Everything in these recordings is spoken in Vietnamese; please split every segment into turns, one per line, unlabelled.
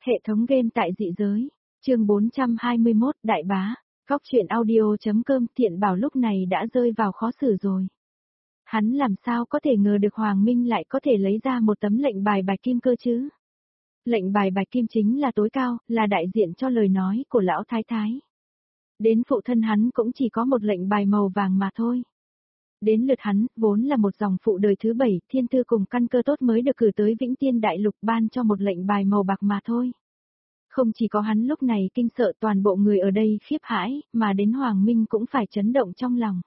Hệ thống game tại dị giới. Chương 421, Đại bá. Góc truyện audio.com. Thiện Bảo lúc này đã rơi vào khó xử rồi. Hắn làm sao có thể ngờ được Hoàng Minh lại có thể lấy ra một tấm lệnh bài bạch kim cơ chứ? Lệnh bài bạch kim chính là tối cao, là đại diện cho lời nói của lão thái thái. Đến phụ thân hắn cũng chỉ có một lệnh bài màu vàng mà thôi. Đến lượt hắn, vốn là một dòng phụ đời thứ 7, thiên tư cùng căn cơ tốt mới được cử tới Vĩnh Tiên Đại Lục ban cho một lệnh bài màu bạc mà thôi. Không chỉ có hắn lúc này kinh sợ, toàn bộ người ở đây khiếp hãi, mà đến Hoàng Minh cũng phải chấn động trong lòng.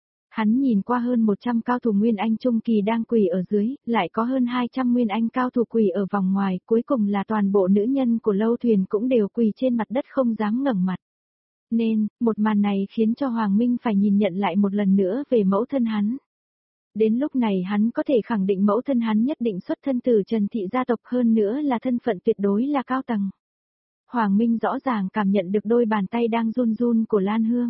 Hắn nhìn qua hơn 100 cao thủ Nguyên Anh Trung Kỳ đang quỳ ở dưới, lại có hơn 200 Nguyên Anh cao thủ quỳ ở vòng ngoài, cuối cùng là toàn bộ nữ nhân của Lâu Thuyền cũng đều quỳ trên mặt đất không dám ngẩng mặt. Nên, một màn này khiến cho Hoàng Minh phải nhìn nhận lại một lần nữa về mẫu thân hắn. Đến lúc này hắn có thể khẳng định mẫu thân hắn nhất định xuất thân từ Trần Thị gia tộc, hơn nữa là thân phận tuyệt đối là cao tầng. Hoàng Minh rõ ràng cảm nhận được đôi bàn tay đang run run của Lan Hương.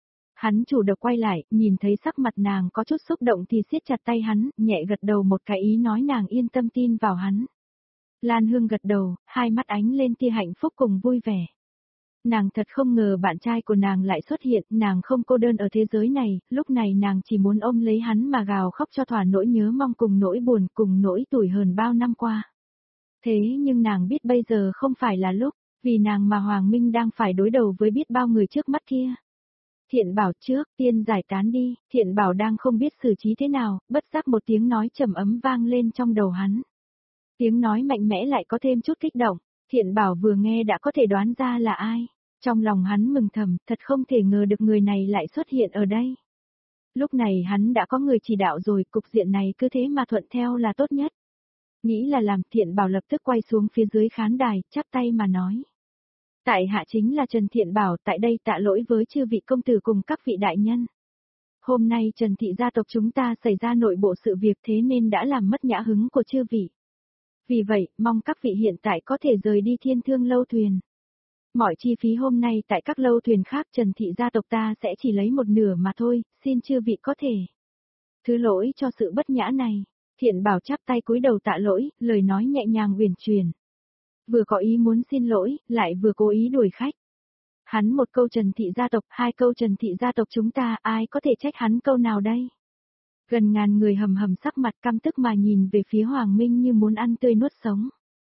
Hắn chủ động quay lại, nhìn thấy sắc mặt nàng có chút xúc động thì siết chặt tay hắn, nhẹ gật đầu một cái ý nói nàng yên tâm tin vào hắn. Lan Hương gật đầu, hai mắt ánh lên tia hạnh phúc cùng vui vẻ. Nàng thật không ngờ bạn trai của nàng lại xuất hiện, nàng không cô đơn ở thế giới này, lúc này nàng chỉ muốn ôm lấy hắn mà gào khóc cho thỏa nỗi nhớ mong cùng nỗi buồn cùng nỗi tủi hờn bao năm qua. Thế nhưng nàng biết bây giờ không phải là lúc, vì nàng mà Hoàng Minh đang phải đối đầu với biết bao người trước mắt kia. Thiện Bảo trước, tiên giải tán đi, Thiện Bảo đang không biết xử trí thế nào, bất giác một tiếng nói trầm ấm vang lên trong đầu hắn. Tiếng nói mạnh mẽ lại có thêm chút kích động. Thiện Bảo vừa nghe đã có thể đoán ra là ai. Trong lòng hắn mừng thầm, thật không thể ngờ được người này lại xuất hiện ở đây. Lúc này hắn đã có người chỉ đạo rồi, cục diện này cứ thế mà thuận theo là tốt nhất. Nghĩ là làm, Thiện Bảo lập tức quay xuống phía dưới khán đài, chắp tay mà nói. Tại hạ chính là Trần Thiện Bảo, tại đây tạ lỗi với chư vị công tử cùng các vị đại nhân. Hôm nay Trần Thị gia tộc chúng ta xảy ra nội bộ sự việc thế nên đã làm mất nhã hứng của chư vị. Vì vậy, mong các vị hiện tại có thể rời đi Thiên Thương Lâu Thuyền. Mọi chi phí hôm nay tại các lâu thuyền khác Trần Thị gia tộc ta sẽ chỉ lấy một nửa mà thôi, xin chư vị có thể. Thứ lỗi cho sự bất nhã này. Thiện Bảo chắp tay cúi đầu tạ lỗi, lời nói nhẹ nhàng uyển chuyển. Vừa có ý muốn xin lỗi, lại vừa cố ý đuổi khách. Hắn một câu Trần Thị gia tộc, hai câu Trần Thị gia tộc chúng ta, ai có thể trách hắn câu nào đây? Gần ngàn người hầm hầm sắc mặt căm tức mà nhìn về phía Hoàng Minh như muốn ăn tươi nuốt sống.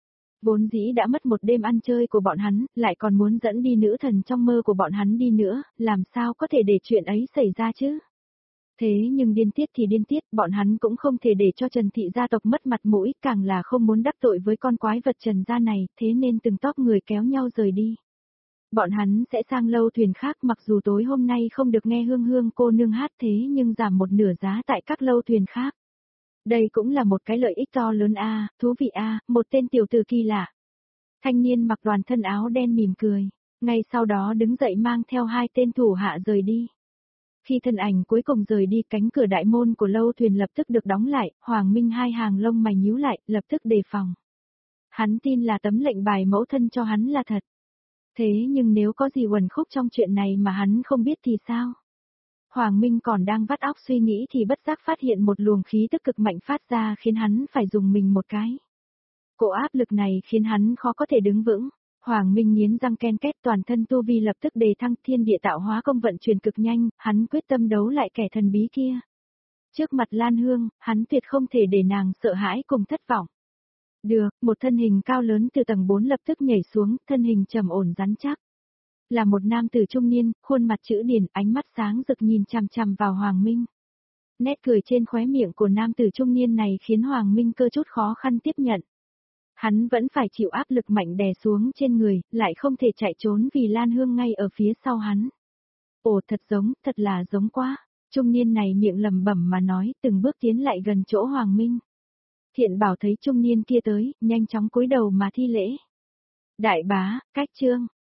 Vốn dĩ đã mất một đêm ăn chơi của bọn hắn, lại còn muốn dẫn đi nữ thần trong mơ của bọn hắn đi nữa, làm sao có thể để chuyện ấy xảy ra chứ? Thế nhưng điên tiết thì điên tiết, bọn hắn cũng không thể để cho Trần Thị gia tộc mất mặt mũi, càng là không muốn đắc tội với con quái vật Trần gia này, thế nên từng tóc người kéo nhau rời đi. Bọn hắn sẽ sang lâu thuyền khác, mặc dù tối hôm nay không được nghe Hương Hương cô nương hát thế nhưng giảm một nửa giá tại các lâu thuyền khác. Đây cũng là một cái lợi ích to lớn a, thú vị a, một tên tiểu tử kỳ lạ. Thanh niên mặc đoàn thân áo đen mỉm cười, ngay sau đó đứng dậy mang theo hai tên thủ hạ rời đi. Khi thân ảnh cuối cùng rời đi, cánh cửa đại môn của lâu thuyền lập tức được đóng lại, Hoàng Minh hai hàng lông mày nhíu lại, lập tức đề phòng. Hắn tin là tấm lệnh bài mẫu thân cho hắn là thật. Thế nhưng nếu có gì uẩn khúc trong chuyện này mà hắn không biết thì sao? Hoàng Minh còn đang vắt óc suy nghĩ thì bất giác phát hiện một luồng khí tức cực mạnh phát ra khiến hắn phải dùng mình một cái. Cỗ áp lực này khiến hắn khó có thể đứng vững. Hoàng Minh nghiến răng ken két, toàn thân tu vi lập tức đề thăng, thiên địa tạo hóa công vận chuyển cực nhanh, hắn quyết tâm đấu lại kẻ thần bí kia. Trước mặt Lan Hương, hắn tuyệt không thể để nàng sợ hãi cùng thất vọng. Được, một thân hình cao lớn từ tầng 4 lập tức nhảy xuống, thân hình trầm ổn rắn chắc. Là một nam tử trung niên, khuôn mặt chữ điển, ánh mắt sáng rực nhìn chằm chằm vào Hoàng Minh. Nét cười trên khóe miệng của nam tử trung niên này khiến Hoàng Minh cơ chút khó khăn tiếp nhận. Hắn vẫn phải chịu áp lực mạnh đè xuống trên người, lại không thể chạy trốn vì Lan Hương ngay ở phía sau hắn. Ồ, thật là giống quá. Trung niên này miệng lẩm bẩm mà nói, từng bước tiến lại gần chỗ Hoàng Minh. Thiện Bảo thấy trung niên kia tới, nhanh chóng cúi đầu mà thi lễ. Đại bá, cách trương,